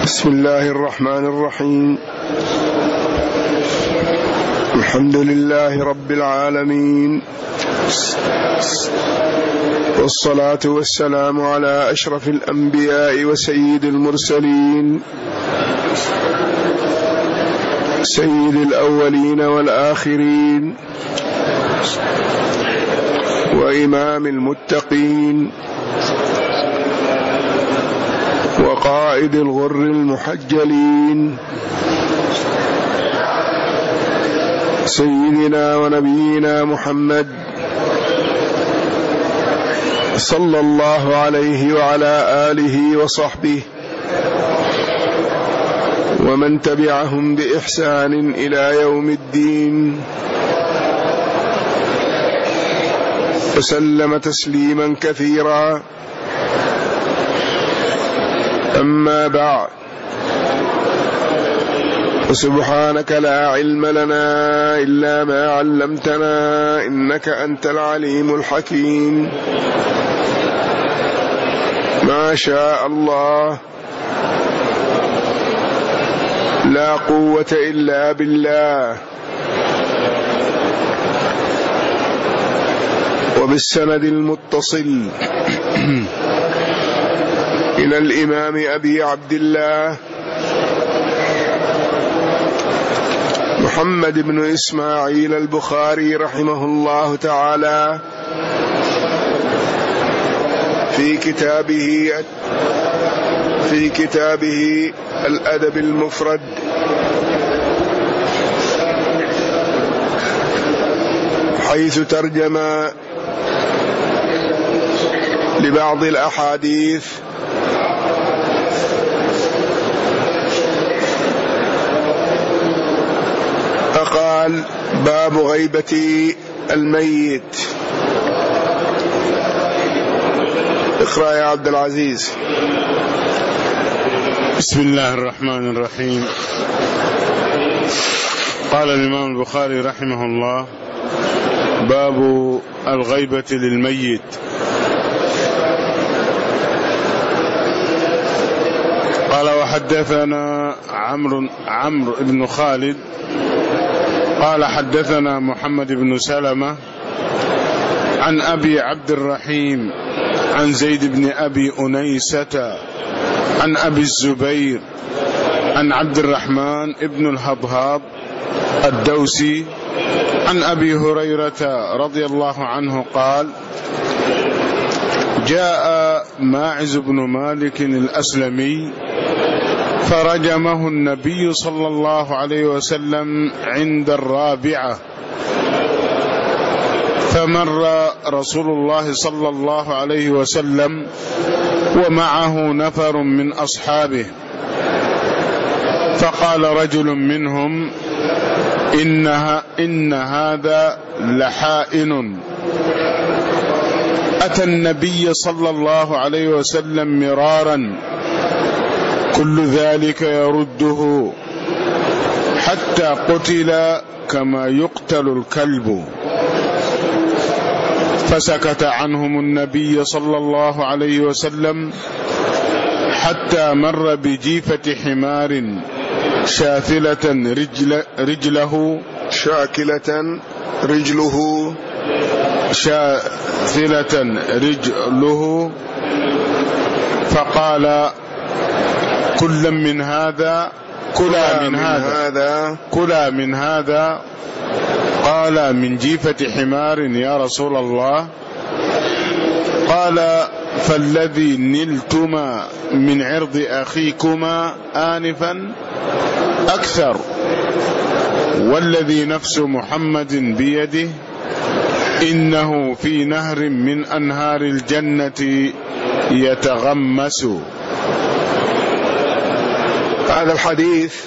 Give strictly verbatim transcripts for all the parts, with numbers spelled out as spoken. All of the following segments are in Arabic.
بسم الله الرحمن الرحيم. الحمد لله رب العالمين، والصلاة والسلام على أشرف الأنبياء وسيد المرسلين، سيد الأولين والآخرين، وإمام المتقين، وقائد الغر المحجلين، سيدنا ونبينا محمد صلى الله عليه وعلى آله وصحبه ومن تبعهم بإحسان إلى يوم الدين، وسلم تسليما كثيرا. أما بعد، وسبحانك لا علم لنا إلا ما علمتنا إنك أنت العليم الحكيم. ما شاء الله، لا قوة إلا بالله. وبالسند المتصل إلى الإمام أبي عبد الله محمد بن إسماعيل البخاري رحمه الله تعالى في كتابه في كتابه الأدب المفرد، حيث ترجم لبعض الأحاديث فقال: باب غيبة الميت. اقرأ يا عبد العزيز. بسم الله الرحمن الرحيم. قال الإمام البخاري رحمه الله: باب الغيبة للميت. قال: وحدثنا عمرو عمرو بن خالد قال: حدثنا محمد بن سلمة عن أبي عبد الرحيم عن زيد بن أبي أنيسة عن أبي الزبير عن عبد الرحمن بن الهضهاض الدوسي عن أبي هريرة رضي الله عنه قال: جاء ماعز بن مالك الأسلمي فرجمه النبي صلى الله عليه وسلم عند الرابعة، فمر رسول الله صلى الله عليه وسلم ومعه نفر من أصحابه، فقال رجل منهم: إنها إن هذا لحائن أتى النبي صلى الله عليه وسلم مرارا، كل ذلك يرده حتى قتل كما يقتل الكلب. فسكت عنهم النبي صلى الله عليه وسلم حتى مر بجيفة حمار شاثلة رجل رجله شاكلة رجله شاثلة رجله فقال: كلا من هذا كلا من, من هذا, هذا كلا من هذا. قال: من جيفة حمار يا رسول الله. قال: فالذي نلتما من عرض أخيكما آنفا أكثر، والذي نفس محمد بيده إنه في نهر من أنهار الجنة يتغمس. هذا الحديث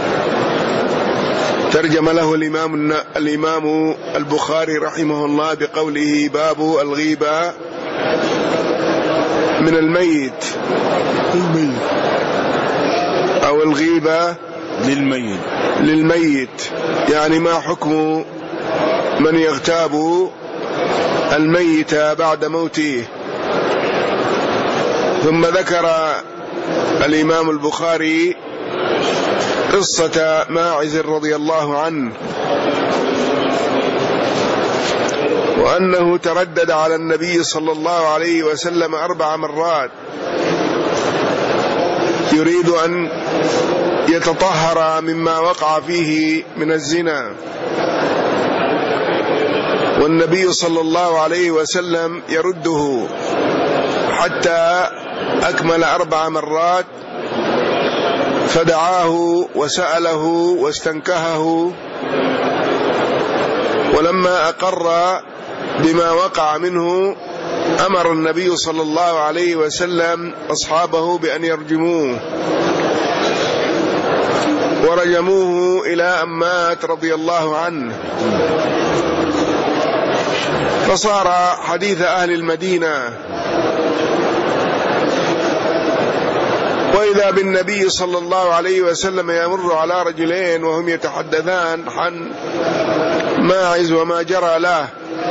ترجم له الإمام الإمام البخاري رحمه الله بقوله: باب الغيبة من الميت أو الغيبة للميت للميت يعني ما حكم من يغتاب الميت بعد موته. ثم ذكر الإمام البخاري قصة ماعز رضي الله عنه، وأنه تردد على النبي صلى الله عليه وسلم أربع مرات يريد أن يتطهر مما وقع فيه من الزنا، والنبي صلى الله عليه وسلم يرده حتى أكمل أربع مرات، فدعاه وسأله واستنكهه، ولما أقر بما وقع منه أمر النبي صلى الله عليه وسلم أصحابه بأن يرجموه، ورجموه إلى أن مات رضي الله عنه. فصار حديث أهل المدينة، وإذا بالنبي صلى الله عليه وسلم يمر على رجلين وهم يتحدثان عن ماعز وما جرى له،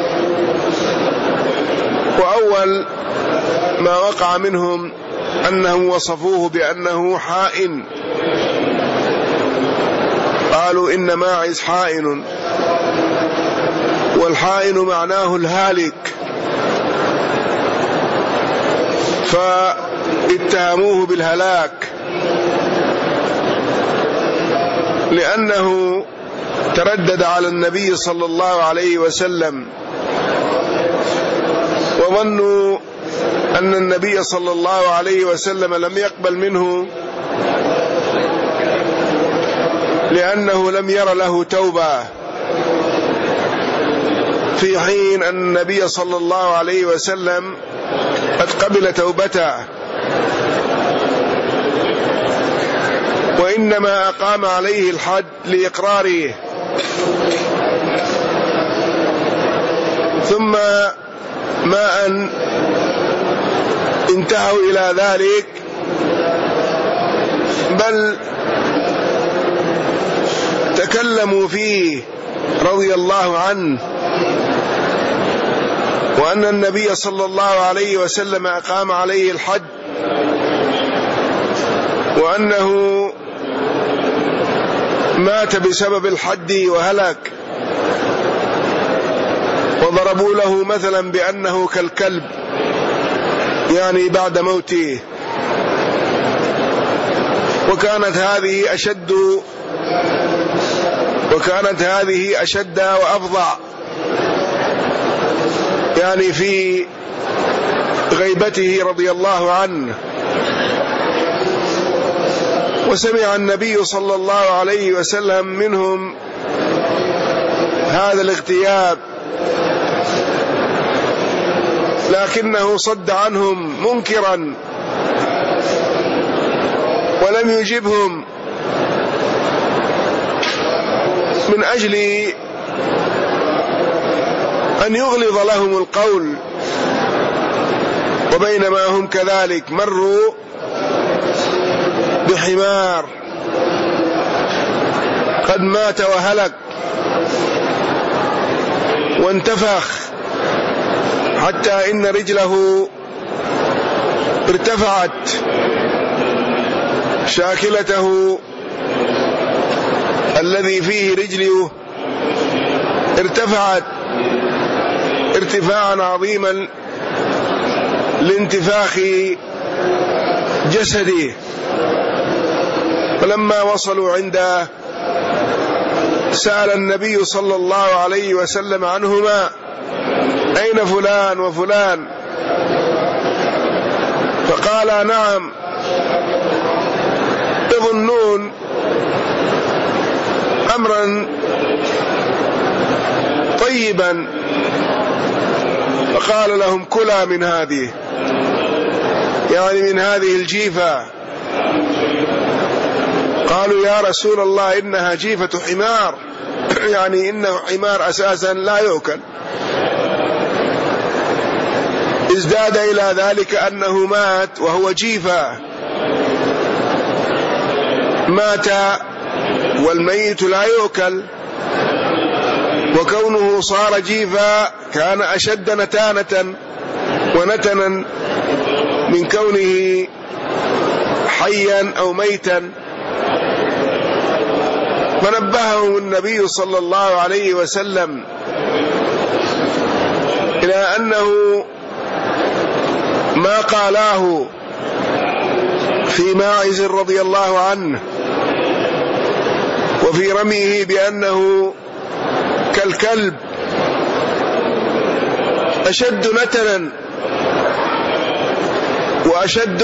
وأول ما وقع منهم أنهم وصفوه بأنه حائن، قالوا إن ماعز حائن، والحائن معناه الهالك، فاتهموه بالهلاك لأنه تردد على النبي صلى الله عليه وسلم، وظنوا أن النبي صلى الله عليه وسلم لم يقبل منه لأنه لم ير له توبة، في حين أن النبي صلى الله عليه وسلم قد قبل توبته، وإنما أقام عليه الحد لإقراره. ثم ما أن انتهوا إلى ذلك بل تكلموا فيه رضي الله عنه، وأن النبي صلى الله عليه وسلم أقام عليه الحد، وأنه مات بسبب الحد وهلك، وضربوا له مثلا بأنه كالكلب، يعني بعد موته. وكانت هذه أشد وكانت هذه أشد وأفظع، يعني في غيبته رضي الله عنه. وسمع النبي صلى الله عليه وسلم منهم هذا الاغتياب، لكنه صد عنهم منكرا ولم يجبهم من أجل أن يغلظ لهم القول. وبينما هم كذلك مروا بحمار قد مات وهلك وانتفخ حتى إن رجله ارتفعت، شاكلته الذي فيه رجله ارتفعت ارتفاعا عظيما لانتفاخ جسده. فلما وصلوا عنده سأل النبي صلى الله عليه وسلم عنهما: أين فلان وفلان؟ فقال: نعم، يظنون أمرا طيبا. فقال لهم: كلا من هذه، يعني من هذه الجيفة. قالوا: يا رسول الله إنها جيفة حمار، يعني إنه حمار أساسا لا يؤكل. ازداد إلى ذلك أنه مات وهو جيفة، مات والميت لا يؤكل، وكونه صار جيفة كان أشد نتانة ونتنا من كونه حيا أو ميتا. فنبههم النبي صلى الله عليه وسلم إلى أنه ما قالاه في ماعز رضي الله عنه وفي رميه بأنه كالكلب أشد نتنا وأشد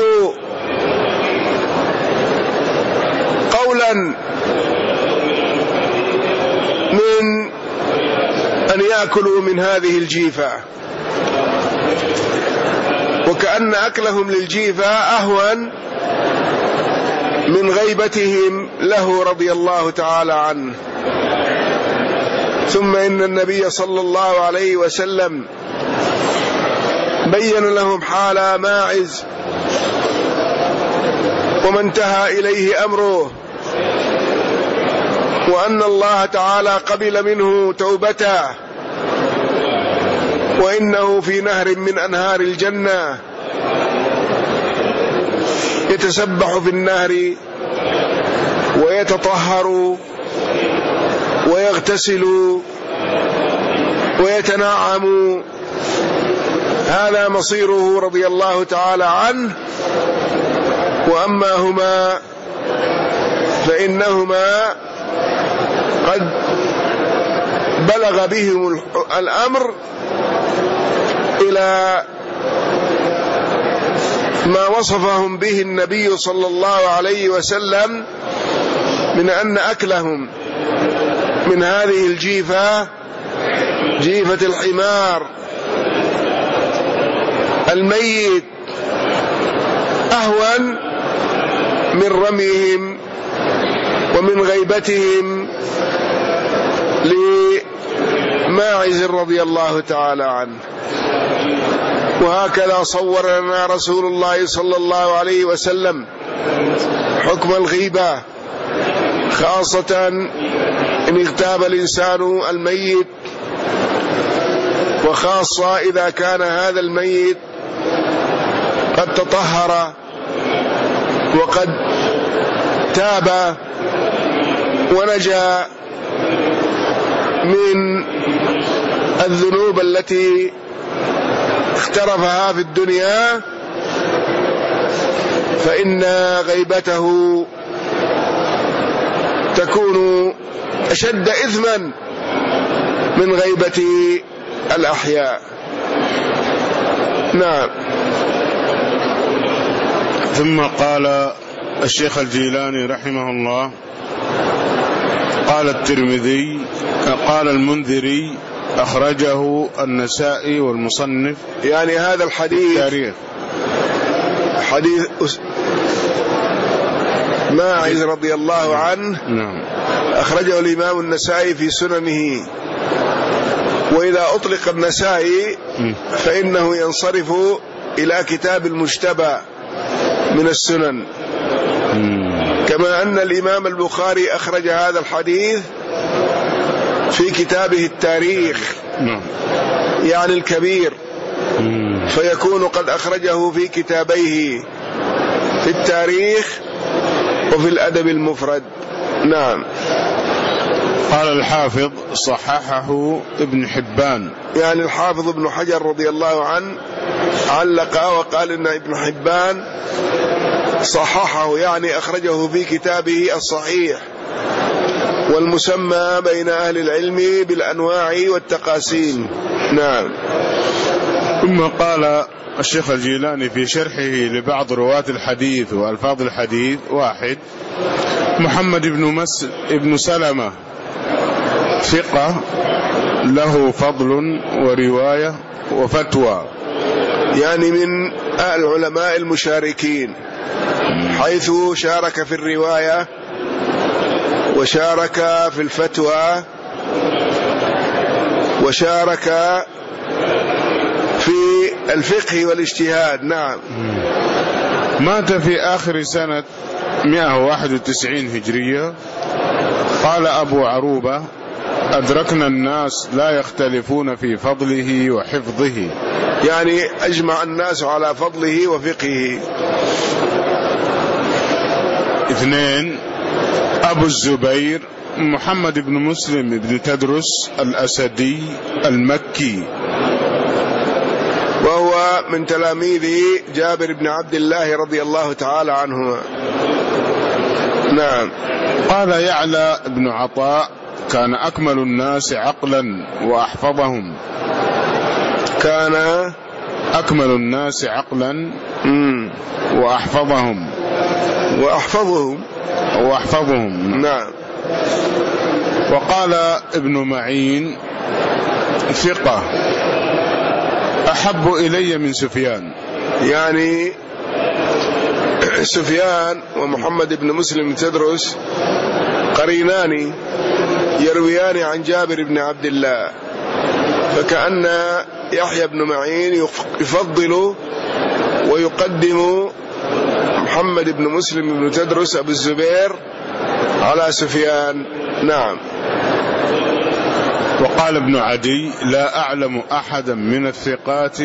قولا من أن يأكلوا من هذه الجيفة، وكأن أكلهم للجيفة أهون من غيبتهم له رضي الله تعالى عنه. ثم إن النبي صلى الله عليه وسلم بين لهم حال ماعز وما انتهى إليه أمره، وأن الله تعالى قبل منه توبته، وإنه في نهر من أنهار الجنة يتسبح في النهر ويتطهر ويغتسل ويتنعم. هذا مصيره رضي الله تعالى عنه. وأما هما فإنهما قد بلغ بهم الأمر إلى ما وصفهم به النبي صلى الله عليه وسلم من أن أكلهم من هذه الجيفة، جيفة الحمار الميت، أهون من رميهم ومن غيبتهم لماعز رضي الله تعالى عنه. وهكذا صور لنا رسول الله صلى الله عليه وسلم حكم الغيبة، خاصة إن اغتاب الإنسان الميت، وخاصة إذا كان هذا الميت قد تطهر وقد تاب ونجا من الذنوب التي اقترفها في الدنيا، فإن غيبته تكون أشد إثما من غيبة الأحياء. نعم. ثم قال الشيخ الجيلاني رحمه الله: قال الترمذي قال المنذري أخرجه النسائي والمصنف، يعني هذا الحديث تاريخ حديث ماعز رضي الله عنه. نعم. أخرجه الإمام النسائي في سننه، وإذا أطلق النسائي فإنه ينصرف إلى كتاب المجتبى من السنن، كما أن الإمام البخاري أخرج هذا الحديث في كتابه التاريخ، يعني الكبير، فيكون قد أخرجه في كتابيه في التاريخ وفي الأدب المفرد. نعم. قال الحافظ: صححه ابن حبان، يعني الحافظ ابن حجر رضي الله عنه علق وقال إن ابن حبان صححه، يعني أخرجه في كتابه الصحيح، والمسمى بين أهل العلم بالأنواع والتقاسيم. نعم. ثم قال الشيخ الجيلاني في شرحه لبعض رواة الحديث وألفاظ الحديث: واحد، محمد بن مس ابن سلمة ثقة له فضل ورواية وفتوى، يعني من العلماء المشاركين، حيث شارك في الرواية وشارك في الفتوى وشارك في الفقه والاجتهاد. نعم. مات في آخر سنة مئة وواحد وتسعين هجرية. قال أبو عروبة: أدركنا الناس لا يختلفون في فضله وحفظه، يعني أجمع الناس على فضله وفقهه. اثنين أبو الزبير محمد بن مسلم بن تدرس الأسدي المكي، وهو من تلاميذ جابر بن عبد الله رضي الله تعالى عنهما. نعم. قال يعلى بن عطاء كان أكمل الناس عقلا وأحفظهم. كان أكمل الناس عقلا وأحفظهم. وأحفظهم وأحفظهم نعم. وقال ابن معين ثقة أحب إلي من سفيان. يعني سفيان ومحمد بن مسلم بن تدرس قرينان يرويان عن جابر بن عبد الله، فكأن يحيى بن معين يفضل ويقدم محمد بن مسلم بن تدرس أبو الزبير على سفيان. نعم. وقال ابن عدي لا أعلم أحدا من الثقات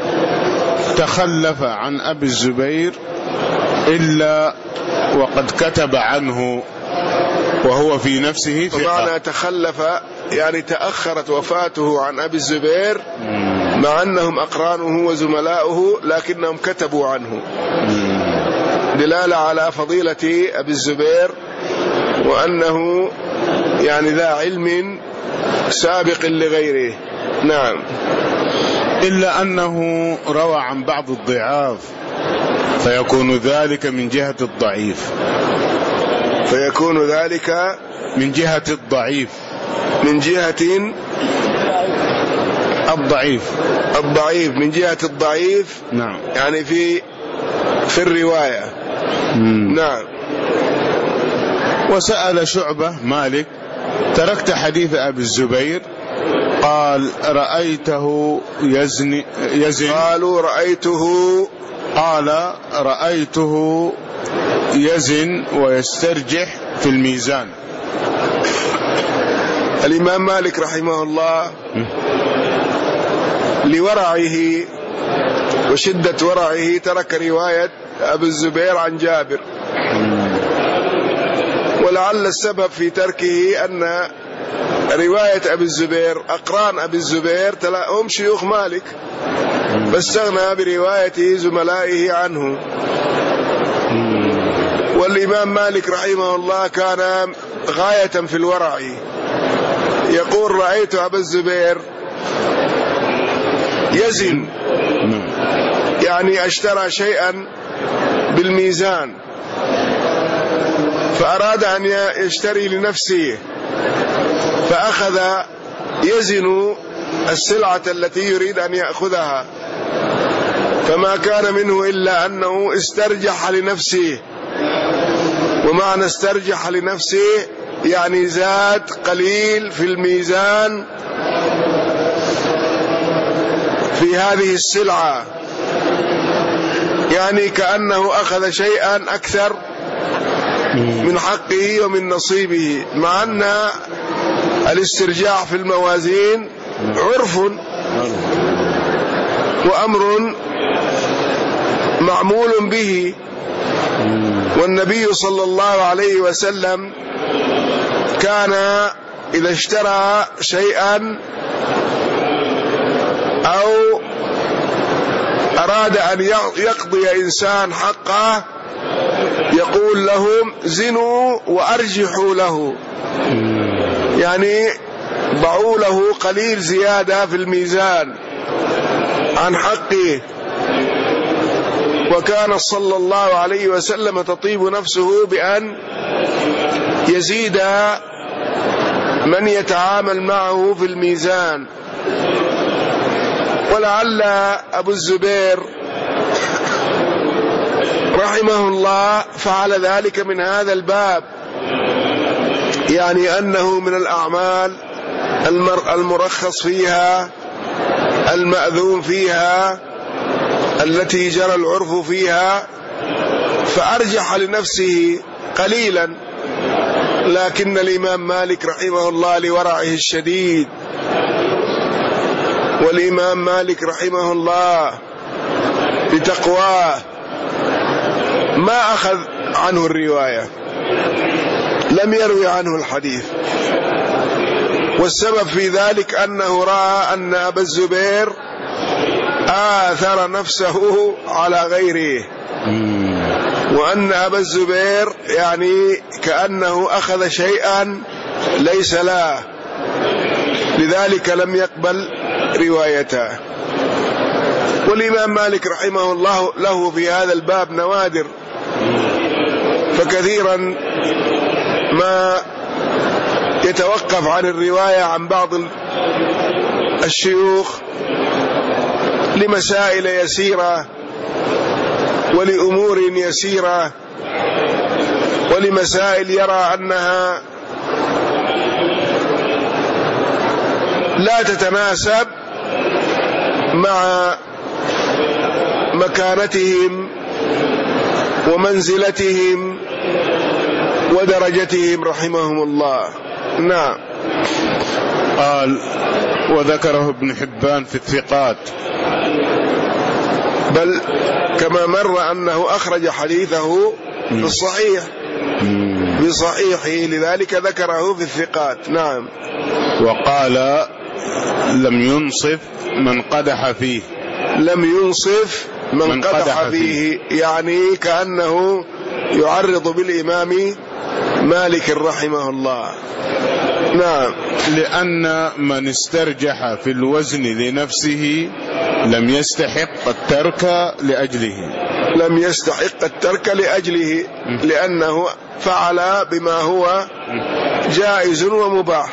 تخلف عن أبي الزبير إلا وقد كتب عنه وهو في نفسه ثقة. ومعنى تخلف يعني تأخرت وفاته عن أبي الزبير مع أنهم أقرانه وزملاؤه، لكنهم كتبوا عنه، دلالة على فضيلة أبي الزبير وأنه يعني ذا علم سابق لغيره. نعم. إلا أنه روى عن بعض الضعاف فيكون ذلك من جهة الضعيف. فيكون ذلك من جهة الضعيف. من جهة الضعيف. الضعيف من جهة الضعيف. نعم. يعني في في الرواية. مم. نعم. وسأل شعبة مالك تركت حديث أبي الزبير؟ قال رأيته يزني يزن. قالوا رأيته. قال رأيته يزن ويسترجح في الميزان. الإمام مالك رحمه الله لورعه وشدة ورعه ترك رواية أبي الزبير عن جابر، ولعل السبب في تركه أن رواية أبي الزبير أقران أبي الزبير هم شيوخ مالك، فاستغنى برواية زملائه عنه. والإمام مالك رحمه الله كان غاية في الورع، يقول رأيت أبا الزبير يزن، يعني اشترى شيئا بالميزان فأراد أن يشتري لنفسه، فأخذ يزن السلعة التي يريد أن يأخذها، فما كان منه إلا أنه استرجح لنفسه. ومعنى استرجح لنفسه يعني زاد قليل في الميزان في هذه السلعة، يعني كأنه أخذ شيئا أكثر من حقه ومن نصيبه، مع أن الاسترجاع في الموازين عرف وأمر معمول به، والنبي صلى الله عليه وسلم كان إذا اشترى شيئا أو أراد أن يقضي إنسان حقه يقول لهم زنوا وأرجحوا له، يعني ضعوا له قليل زيادة في الميزان عن حقه. وكان صلى الله عليه وسلم تطيب نفسه بأن يزيد من يتعامل معه في الميزان. ولعل أبو الزبير رحمه الله فعل ذلك من هذا الباب، يعني أنه من الأعمال المرخص فيها المأذون فيها التي جرى العرف فيها، فأرجح لنفسه قليلا. لكن الإمام مالك رحمه الله لورعه الشديد، والإمام مالك رحمه الله لتقواه ما أخذ عنه الرواية، لم يروي عنه الحديث. والسبب في ذلك أنه رأى أن أبا الزبير آثر نفسه على غيره، وأن أبا الزبير يعني كأنه أخذ شيئا ليس له، لذلك لم يقبل روايته. والإمام مالك رحمه الله له في هذا الباب نوادر، فكثيرا ما يتوقف عن الرواية عن بعض الشيوخ لمسائل يسيرة ولأمور يسيرة ولمسائل يرى أنها لا تتناسب مع مكانتهم ومنزلتهم ودرجتهم رحمهم الله. نعم. قال وذكره ابن حبان في الثقات، بل كما مر أنه أخرج حديثه في الصحيح بصحيحه، لذلك ذكره في الثقات. نعم. وقال لم ينصف من قدح فيه، لم ينصف من, من قدح, قدح فيه, فيه يعني كأنه يعرض بالإمام مالك رحمه الله. نعم. لأن من استرجح في الوزن لنفسه لم يستحق الترك لأجله، لم يستحق الترك لأجله لأنه فعل بما هو جائز ومباح.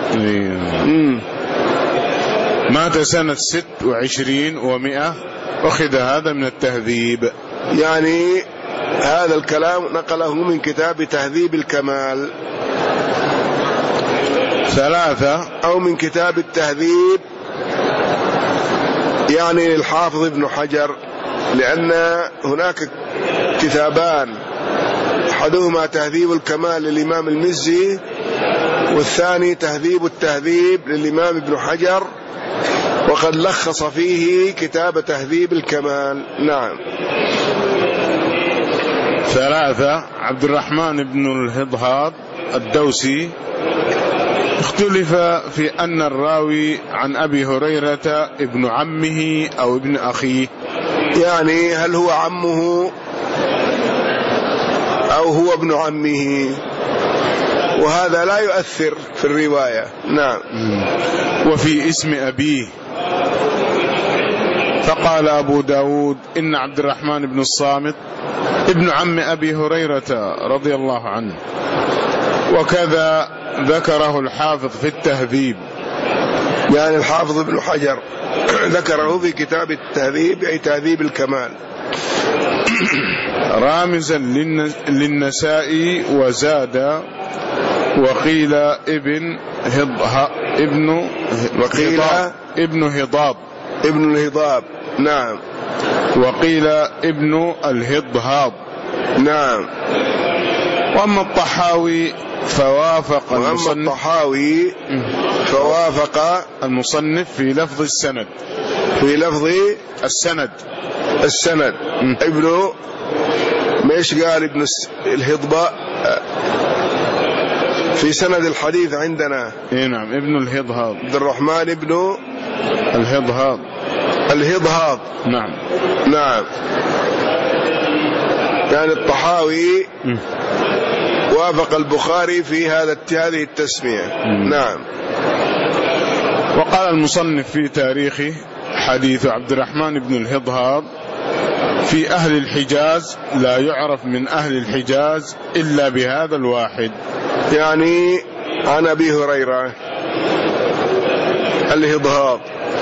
مات سنة ست وعشرين ومئة، أخذ هذا من التهذيب. يعني هذا الكلام نقله من كتاب تهذيب الكمال. ثلاثة، أو من كتاب التهذيب يعني للحافظ ابن حجر، لأن هناك كتابان، أحدهما تهذيب الكمال للإمام المزي، والثاني تهذيب التهذيب للإمام ابن حجر، وقد لخص فيه كتاب تهذيب الكمال. نعم. ثلاثة، عبد الرحمن بن الهضهاض الدوسي، اختلف في أن الراوي عن أبي هريرة ابن عمه أو ابن أخيه، يعني هل هو عمه أو هو ابن عمه، وهذا لا يؤثر في الرواية. نعم. وفي اسم أبيه، فقال أبو داود إن عبد الرحمن بن الصامت ابن عم أبي هريرة رضي الله عنه، وكذا ذكره الحافظ في التهذيب، يعني الحافظ ابن حجر ذكره في كتاب التهذيب أي تهذيب الكمال، رامزا للنسائي وزاد وقيل ابن هض ابن وقيل ابن هضاب ابن الهضاب. نعم. وقيل ابن الهضهاض. نعم. وأما الطحاوي فوافق وأما المصنف الطحاوي فوافق المصنف في لفظ السند، في لفظ السند السند م. ابن مايش قال ابن الهضباء في سند الحديث عندنا. اي نعم، ابن الهضهاض، عبد الرحمن ابن الهضهاض الهضهاض. نعم. نعم. يعني الطحاوي م. وافق البخاري في هذا هذه التسمية. م. نعم. وقال المصنف في تاريخه حديث عبد الرحمن بن الهضهاض في أهل الحجاز لا يعرف من أهل الحجاز إلا بهذا الواحد، يعني عن أبي هريرة الهضهاض.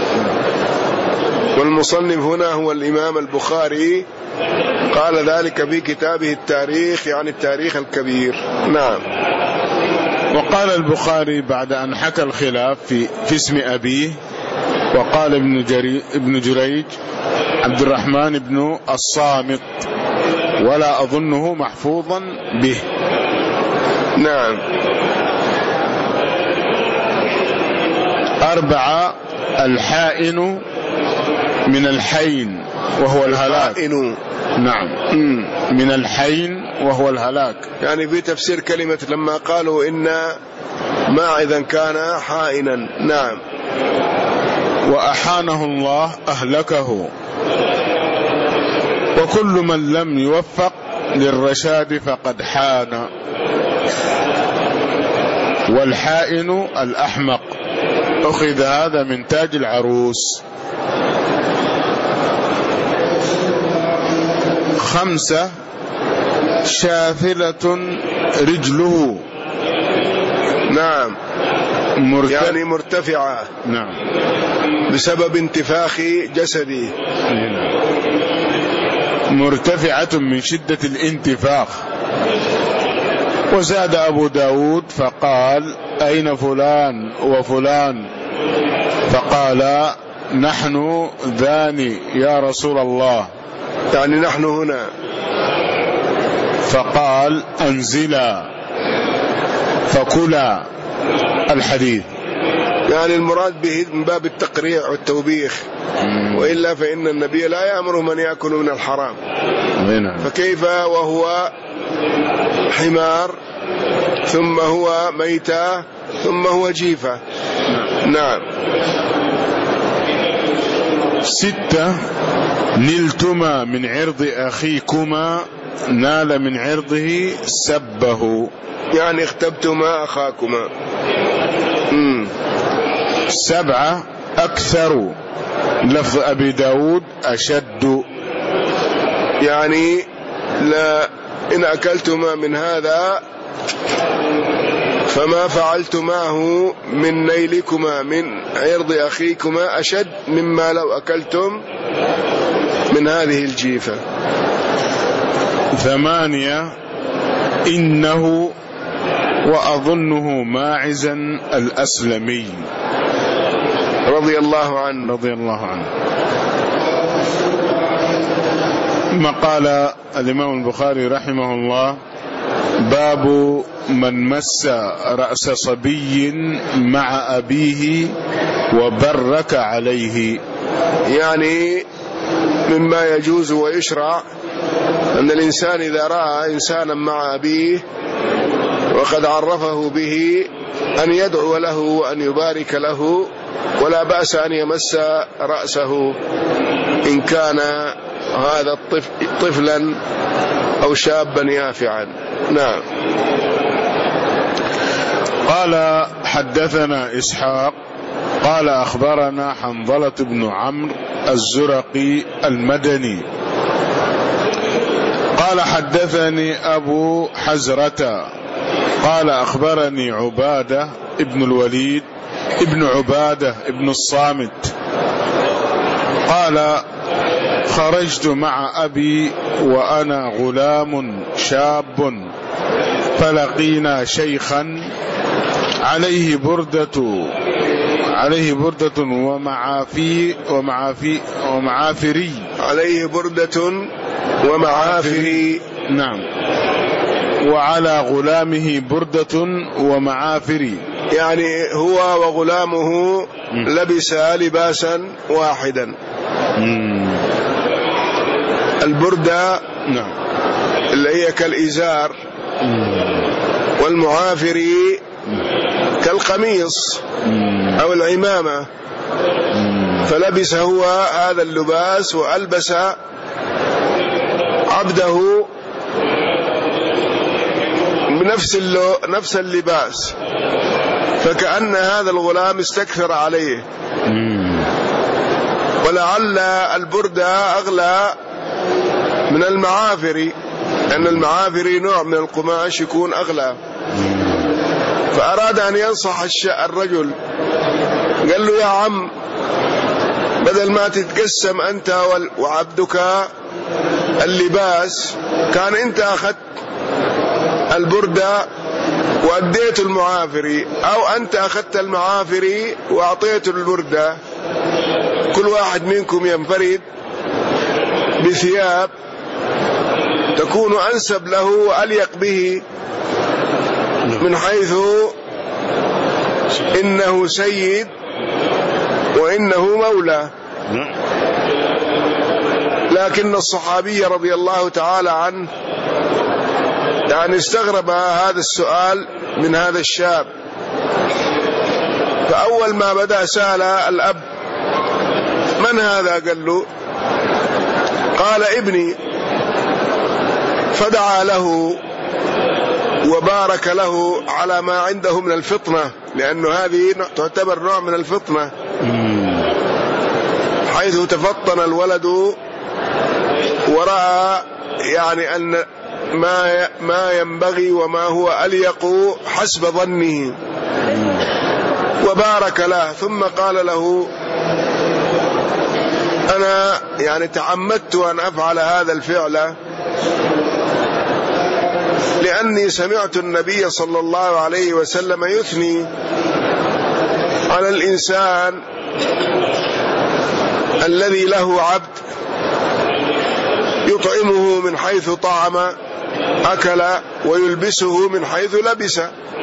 والمصنف هنا هو الإمام البخاري، قال ذلك في كتابه التاريخ، يعني التاريخ الكبير. نعم. وقال البخاري بعد أن حكى الخلاف في, في اسم أبيه، وقال ابن, جري ابن جريج عبد الرحمن بن الصامت، ولا أظنه محفوظا به. نعم. أربعة، الحائن من الحين وهو الهلاك. الحائن. نعم. م. من الحين وهو الهلاك. يعني في تفسير كلمة لما قالوا إن ماعذا كان حائنا. نعم. وأحانه الله أهلكه. وكل من لم يوفق للرشاد فقد حان، والحائن الأحمق. أخذ هذا من تاج العروس. خمسة، شاثلة رجله. نعم، مرتف... يعني مرتفعة. نعم، بسبب انتفاخ جسده. مرتفعة من شدة الانتفاخ. وزاد أبو داود فقال: أين فلان وفلان؟ فقال: نحن ذاني يا رسول الله. يعني نحن هنا. فقال: أنزلا فكلا. الحديث. يعني المراد به من باب التقريع والتوبيخ، وإلا فإن النبي لا يأمر من يأكل من الحرام. فكيف وهو حمار، ثم هو ميتة، ثم هو جيفة. نعم. ستة، نلتما من عرض أخيكما، نال من عرضه سبه. يعني اغتبتما أخاكما. مم. سبعة، أكثر. لفظ أبي داود أشد. يعني لا، إن أكلتما من هذا فما فعلتماه من نيلكما من عرض أخيكما أشد مما لو أكلتم من هذه الجيفة. ثمانية، إنه وأظنه ماعزا الأسلمي رضي الله عنه. رضي الله عنه. ما قال الإمام البخاري رحمه الله: باب من مس رأس صبي مع أبيه وبرك عليه. يعني مما يجوز ويشرع أن الإنسان إذا رأى إنسانا مع أبيه وقد عرفه به أن يدعو له وأن يبارك له، ولا بأس أن يمس رأسه إن كان هذا الطفل طفلا أو شابا يافعا. نعم. قال: حدثنا إسحاق قال: أخبرنا حنظلة بن عمرو الزرقي المدني قال: حدثني أبو حزرة قال: أخبرني عبادة ابن الوليد ابن عبادة ابن الصامت قال: خرجت مع أبي وأنا غلام شاب، فلقينا شيخا عليه بردة عليه بردة ومعافي ومعافي ومعافري عليه بردة ومعافري. نعم. وعلى غلامه بردة ومعافري. يعني هو وغلامه لبسا لباسا واحدا. مم. البردة نعم اللي هي كالإزار، والمعافري كالقميص أو العمامة. فلبس هو هذا اللباس وألبس عبده بنفس نفس اللباس، فكأن هذا الغلام استكثر عليه. ولعل البردة أغلى من المعافري، أن المعافري نوع من القماش يكون أغلى. فأراد أن ينصح الرجل، قال له: يا عم، بدل ما تتقسم أنت وعبدك اللباس، كان أنت أخذت البردة وأديت المعافري، أو أنت أخذت المعافري وأعطيت البردة. كل واحد منكم ينفرد بثياب تكون أنسب له وأليق به، من حيث إنه سيد وإنه مولى. لكن الصحابي رضي الله تعالى عنه يعني استغرب هذا السؤال من هذا الشاب. فأول ما بدأ سأل الأب من هذا؟ قال له قال ابني. فدعا له وبارك له على ما عنده من الفطنة، لأنه هذه تعتبر نوع من الفطنة، حيث تفطن الولد ورأى يعني أن ما ما ينبغي وما هو أليق حسب ظنه، وبارك له. ثم قال له أنا يعني تعمدت أن أفعل هذا الفعل لأني سمعت النبي صلى الله عليه وسلم يثني على الإنسان الذي له عبد يطعمه من حيث طعم أكل ويلبسه من حيث لبس،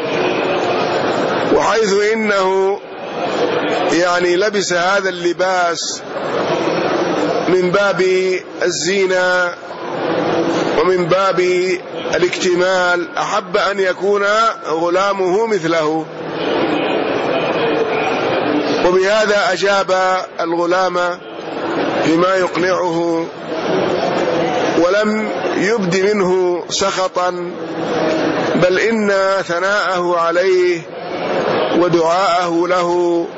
وحيث إنه يعني لبس هذا اللباس من باب الزينة ومن باب الاكتمال، أحب أن يكون غلامه مثله. وبهذا أجاب الغلام بما يقنعه، ولم يبد منه سخطا، بل إن ثناءه عليه ودعاءه له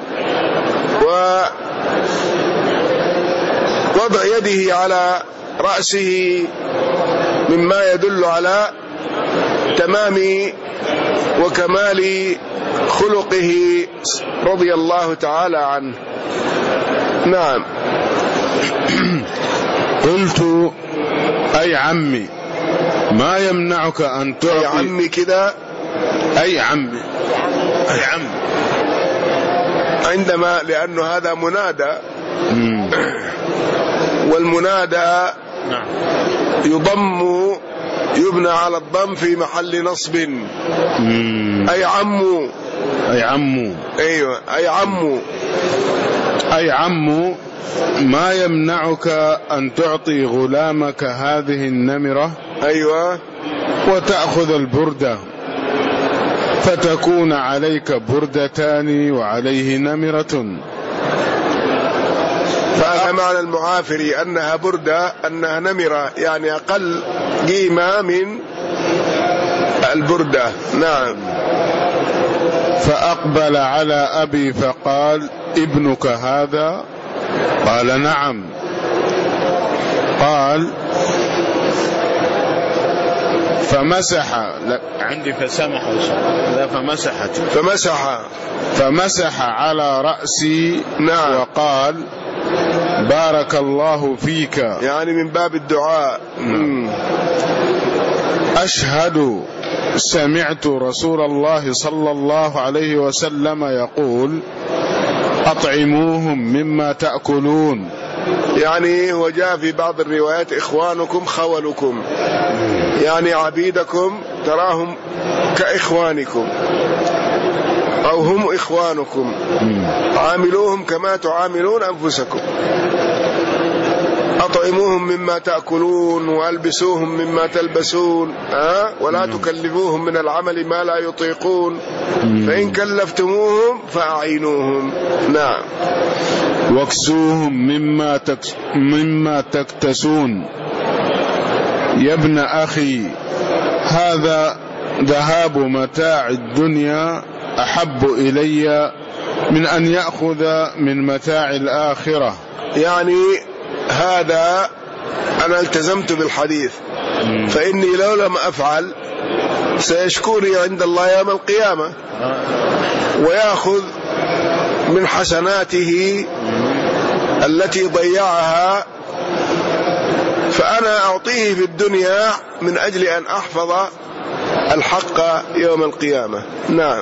ووضع يده على رأسه مما يدل على تمام وكمال خلقه رضي الله تعالى عنه. نعم. قلت أي عمي ما يمنعك أن تعطي. أي عمي كده، أي عمي أي عمي عندما، لأنه هذا منادى، والمنادى يضم يبنى على الضم في محل نصب. أي عمو، أي عمو، أيوة أي عمو، أي عمو ما يمنعك أن تعطي غلامك هذه النمرة، أيوة، وتأخذ البردة فتكون عليك بردتان وعليه نمرة. فهذا معنى المعافري أنها بردة، أنها نمرة، يعني أقل قيمة من البردة. نعم. فأقبل على أبي فقال ابنك هذا؟ قال نعم. قال فمسح، لا عندي فسمح لا فمسحت فمسح فمسح على رأسي. نعم. وقال بارك الله فيك، يعني من باب الدعاء. نعم. أشهد سمعت رسول الله صلى الله عليه وسلم يقول أطعموهم مما تأكلون. يعني وجاء في بعض الروايات إخوانكم خولكم، يعني عبيدكم تراهم كإخوانكم أو هم إخوانكم، عاملوهم كما تعاملون أنفسكم. أطعموهم مما تأكلون وألبسوهم مما تلبسون، أه؟ ولا تكلفوهم من العمل ما لا يطيقون، فإن كلفتموهم فأعينوهم. نعم. واكسوهم مما تك... مما تكتسون. يا ابن أخي هذا ذهاب متاع الدنيا أحب إلي من أن يأخذ من متاع الآخرة. يعني هذا أنا التزمت بالحديث، فإني لو لم أفعل سيشكوني عند الله يوم القيامة ويأخذ من حسناته التي ضيعها، فأنا أعطيه في الدنيا من أجل أن أحفظ الحق يوم القيامة. نعم.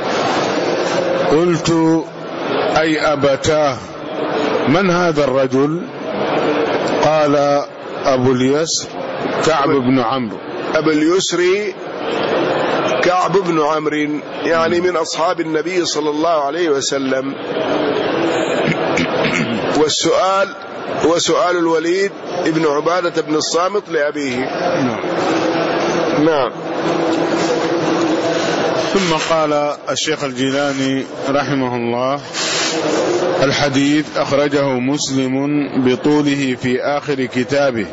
قلت أي أبتاه من هذا الرجل؟ قال أبو اليسر كعب بن عمرو. أبو اليسر كعب بن عمرو، يعني من أصحاب النبي صلى الله عليه وسلم. والسؤال هو سؤال الوليد ابن عبادة بن الصامت لأبيه. نعم. ثم قال الشيخ الجيلاني رحمه الله: الحديث أخرجه مسلم بطوله في آخر كتابه،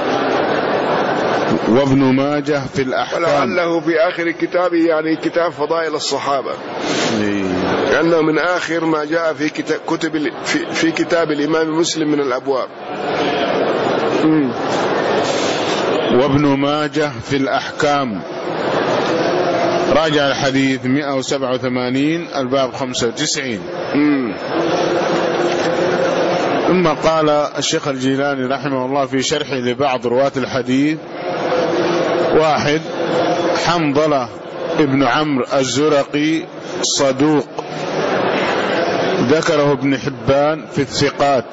وابن ماجه في الأحكام. ولعله في آخر كتابه يعني كتاب فضائل الصحابة، لأنه من آخر ما جاء في كتاب, كتب في, في كتاب الإمام مسلم من الأبواب. م. وابن ماجه في الأحكام، راجع الحديث مئة وسبعة وثمانين الباب خمسة وتسعين. م. ثم قال الشيخ الجيلاني رحمه الله في شرحه لبعض رواة الحديث: واحد، حنظلة ابن عمرو الزرقي صدوق، ذكره ابن حبان في الثقات.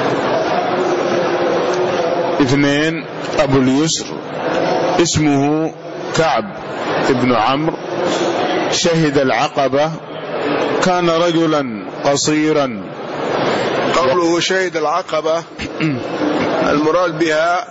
اثنين، أبو اليسر اسمه كعب ابن عمرو، شهد العقبة، كان رجلا قصيرا. قوله شهد العقبة المراد بها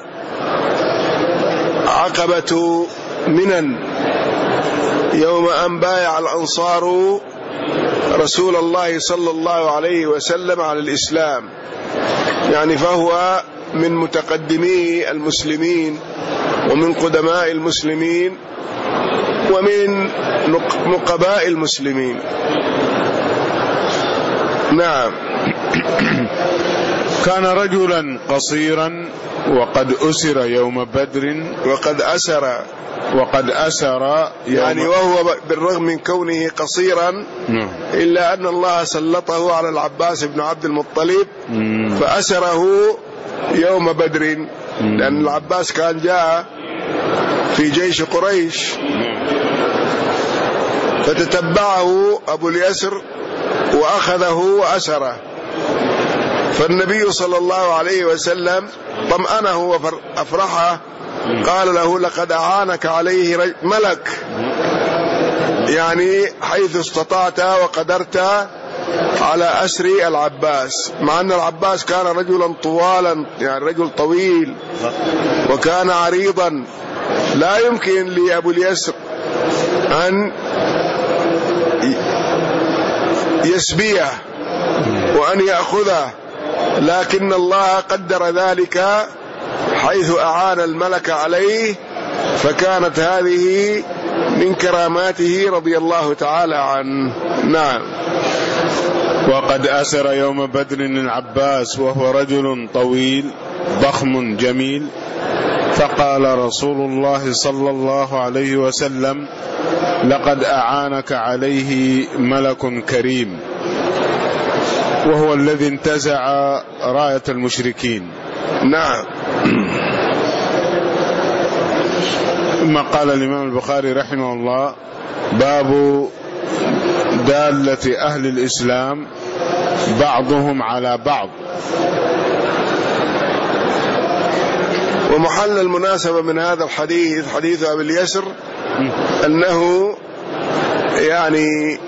عقبة منن، يوم أن بايع الأنصار رسول الله صلى الله عليه وسلم على الإسلام، يعني فهو من متقدمي المسلمين ومن قدماء المسلمين ومن نقباء المسلمين. نعم. كان رجلا قصيرا وقد أسر يوم بدر، وقد أسر وقد أسر يعني وهو بالرغم من كونه قصيرا إلا أن الله سلطه على العباس بن عبد المطلب فأسره يوم بدر، لأن العباس كان جاء في جيش قريش فتتبعه أبو اليسر وأخذه وأسره، فالنبي صلى الله عليه وسلم طمأنه وأفرحه، قال له: لقد أعانك عليه ملك، يعني حيث استطعت وقدرت على أسر العباس، مع أن العباس كان رجلا طوالا، يعني رجل طويل وكان عريضا، لا يمكن لأبو اليسر أن يسبيه وأن يأخذه، لكن الله قدر ذلك حيث أعان الملك عليه، فكانت هذه من كراماته رضي الله تعالى عنه. نعم. وقد أسر يوم بدر العباس وهو رجل طويل ضخم جميل، فقال رسول الله صلى الله عليه وسلم: لقد أعانك عليه ملك كريم، وهو الذي انتزع راية المشركين. نعم. ثم قال الإمام البخاري رحمه الله: باب دالة أهل الإسلام بعضهم على بعض. ومحل المناسبة من هذا الحديث حديث أبي اليسر أنه يعني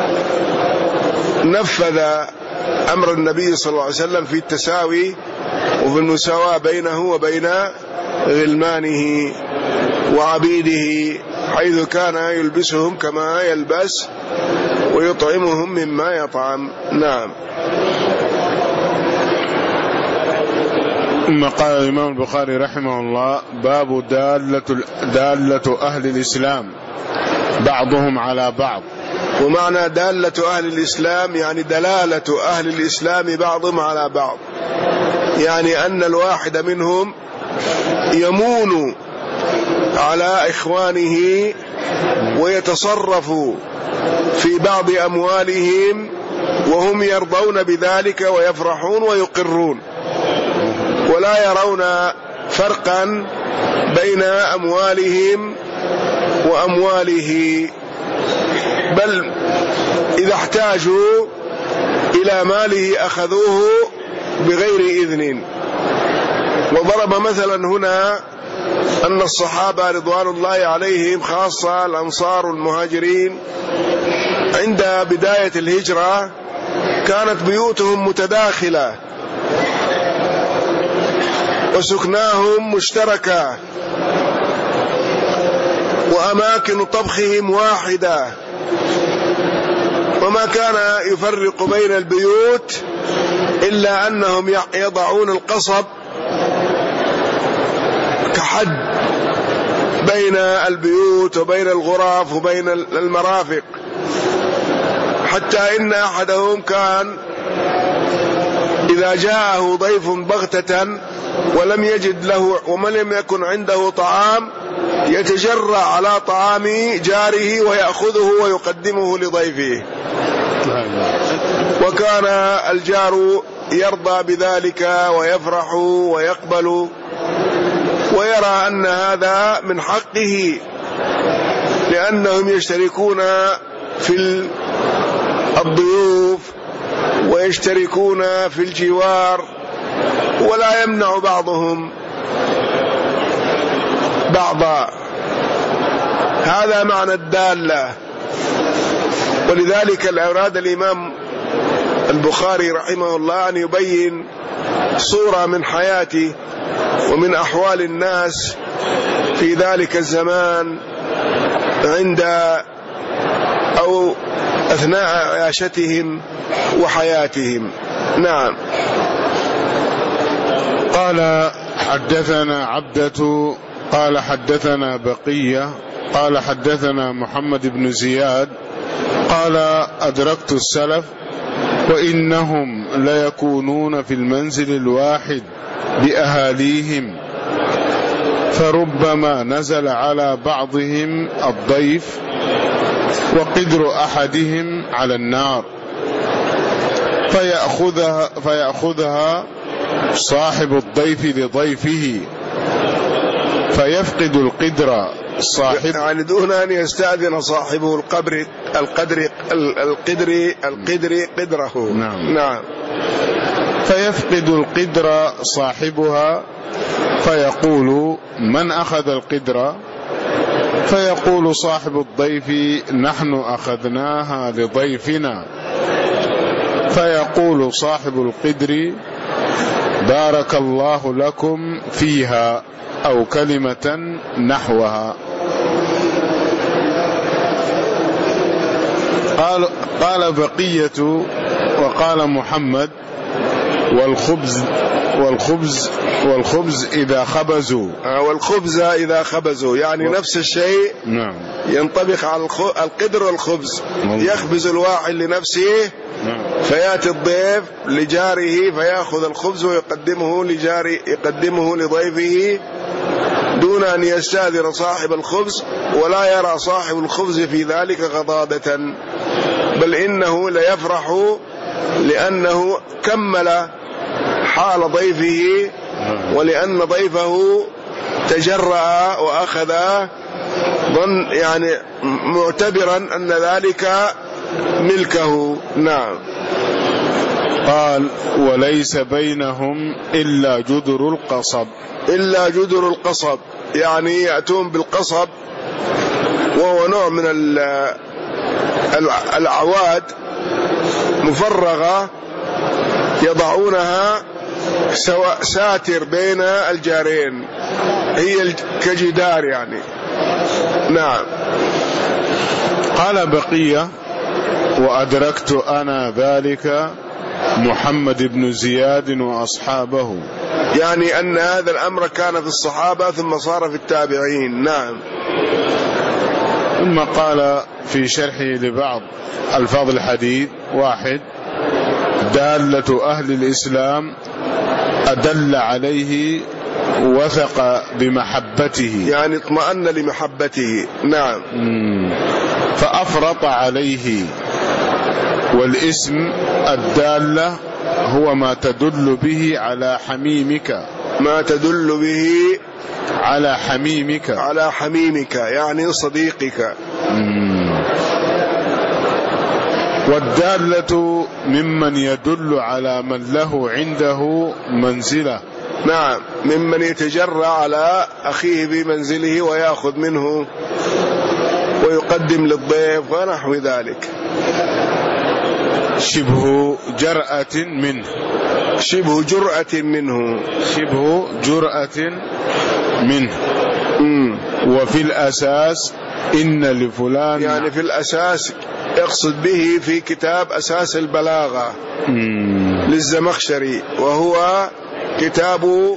نفذ أمر النبي صلى الله عليه وسلم في التساوي وفي المساواة بينه وبين غلمانه وعبيده، حيث كان يلبسهم كما يلبس ويطعمهم مما يطعم. نعم. ثم قال الإمام البخاري رحمه الله: باب دالة, دالة أهل الإسلام بعضهم على بعض. ومعنى دالة أهل الإسلام يعني دلالة أهل الإسلام بعضهم على بعض، يعني أن الواحد منهم يمون على إخوانه ويتصرف في بعض أموالهم وهم يرضون بذلك ويفرحون ويقرون، ولا يرون فرقا بين أموالهم وأمواله، بل إذا احتاجوا إلى ماله أخذوه بغير إذن. وضرب مثلا هنا أن الصحابة رضوان الله عليهم خاصة الأنصار والمهاجرين عند بداية الهجرة كانت بيوتهم متداخلة وسكناهم مشتركة، وأماكن طبخهم واحدة، وما كان يفرق بين البيوت إلا أنهم يضعون القصب كحد بين البيوت وبين الغرف وبين المرافق، حتى إن أحدهم كان إذا جاءه ضيف بغتة ولم يجد له ومن لم يكن عنده طعام يتجرأ على طعام جاره ويأخذه ويقدمه لضيفه، وكان الجار يرضى بذلك ويفرح ويقبل ويرى أن هذا من حقه، لأنهم يشتركون في الضيوف ويشتركون في الجوار، ولا يمنع بعضهم بعضا. هذا معنى الدالة. ولذلك أراد الإمام البخاري رحمه الله أن يبين صورة من حياته ومن أحوال الناس في ذلك الزمان عند أو أثناء عياشتهم وحياتهم. نعم. قال حدثنا عبدة قال حدثنا بقية قال حدثنا محمد بن زياد قال أدركت السلف وإنهم ليكونون في المنزل الواحد بأهاليهم، فربما نزل على بعضهم الضيف وقدر أحدهم على النار فيأخذها, فيأخذها صاحب الضيف لضيفه فيفقد القدر صاحب، يعني دون أن يستأذن صاحبه القبر القدر القدر القدر قدره. نعم. نعم. فيفقد القدر صاحبها فيقول من أخذ القدر؟ فيقول صاحب الضيف نحن أخذناها لضيفنا، فيقول صاحب القدر بارك الله لكم فيها أو كلمة نحوها. قال, قال بقية وقال محمد والخبز والخبز والخبز إذا خبزوا والخبز إذا خبزوا يعني و... نفس الشيء. نعم. ينطبق على القدر والخبز. يخبز الواحد لنفسه. نعم. فيأتي الضيف لجاره فيأخذ الخبز ويقدمه لجاره يقدمه لضيفه دون أن يستأذن صاحب الخبز، ولا يرى صاحب الخبز في ذلك غضاضة، بل إنه ليفرح لأنه كمل حال ضيفه، ولأن ضيفه تجرأ وأخذ ظن يعني معتبرا أن ذلك ملكه. نعم. قال وليس بينهم إلا جدر القصب. إلا جدر القصب يعني يأتون بالقصب، وهو نوع من الأعواد مفرغة يضعونها سواء ساتر بين الجارين، هي كجدار يعني. نعم. قال بقية وأدركت أنا ذلك محمد بن زياد وأصحابه، يعني أن هذا الأمر كان في الصحابة ثم صار في التابعين. نعم. ثم قال في شرحه لبعض ألفاظ الحديث: واحد، دالة أهل الإسلام أدل عليه وثق بمحبته، يعني اطمأن لمحبته. نعم. فأفرط عليه. والاسم الدالة هو ما تدل به على حميمك، ما تدل به على حميمك على حميمك يعني صديقك. والدالة ممن يدل على من له عنده منزلة. نعم، ممن يتجرى على أخيه بمنزله ويأخذ منه ويقدم للضيف ونحو ذلك. شبه جرأة منه. شبه جرأة منه. شبه جرأة منه. مم. وفي الأساس إن لفلان، يعني في الأساس يقصد به في كتاب أساس البلاغة مم. للزمخشري، وهو كتاب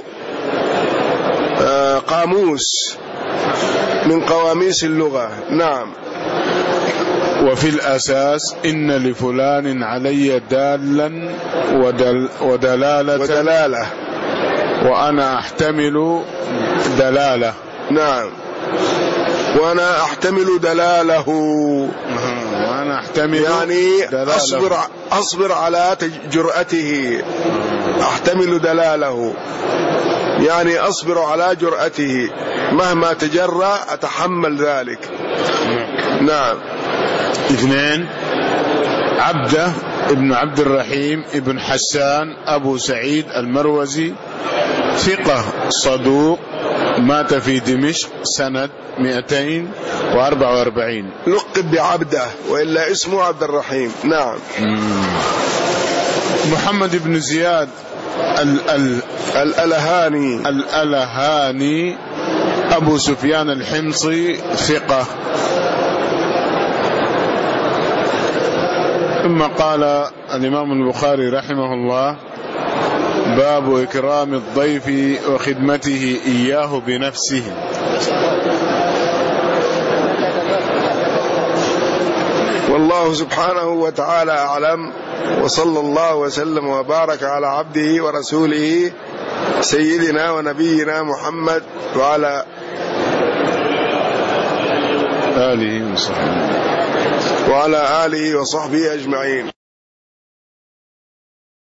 قاموس من قواميس اللغة. نعم. وفي الأساس إن لفلان علي دالا ودل ودلالة ودلالة وأنا أحتمل دلالة. نعم. وأنا أحتمل دلاله، وأنا أحتمل يعني دلاله. أصبر أصبر على جرأته. أحتمل دلاله يعني أصبر على جرأته، مهما تجرأ أتحمل ذلك. نعم. اثنين، عبده ابن عبد الرحيم ابن حسان أبو سعيد المروزي، ثقة صدوق، مات في دمشق سنة مئتين وأربعة وأربعين. لقب بعبده وإلا اسمه عبد الرحيم. نعم. محمد بن زياد ال ال الألهاني الألهاني أبو سفيان الحمصي، ثقة. ثم قال الإمام البخاري رحمه الله: باب إكرام الضيف وخدمته إياه بنفسه. والله سبحانه وتعالى أعلم، وصلى الله وسلم وبارك على عبده ورسوله سيدنا ونبينا محمد وعلى آله وصحبه وعلى آله وصحبه أجمعين.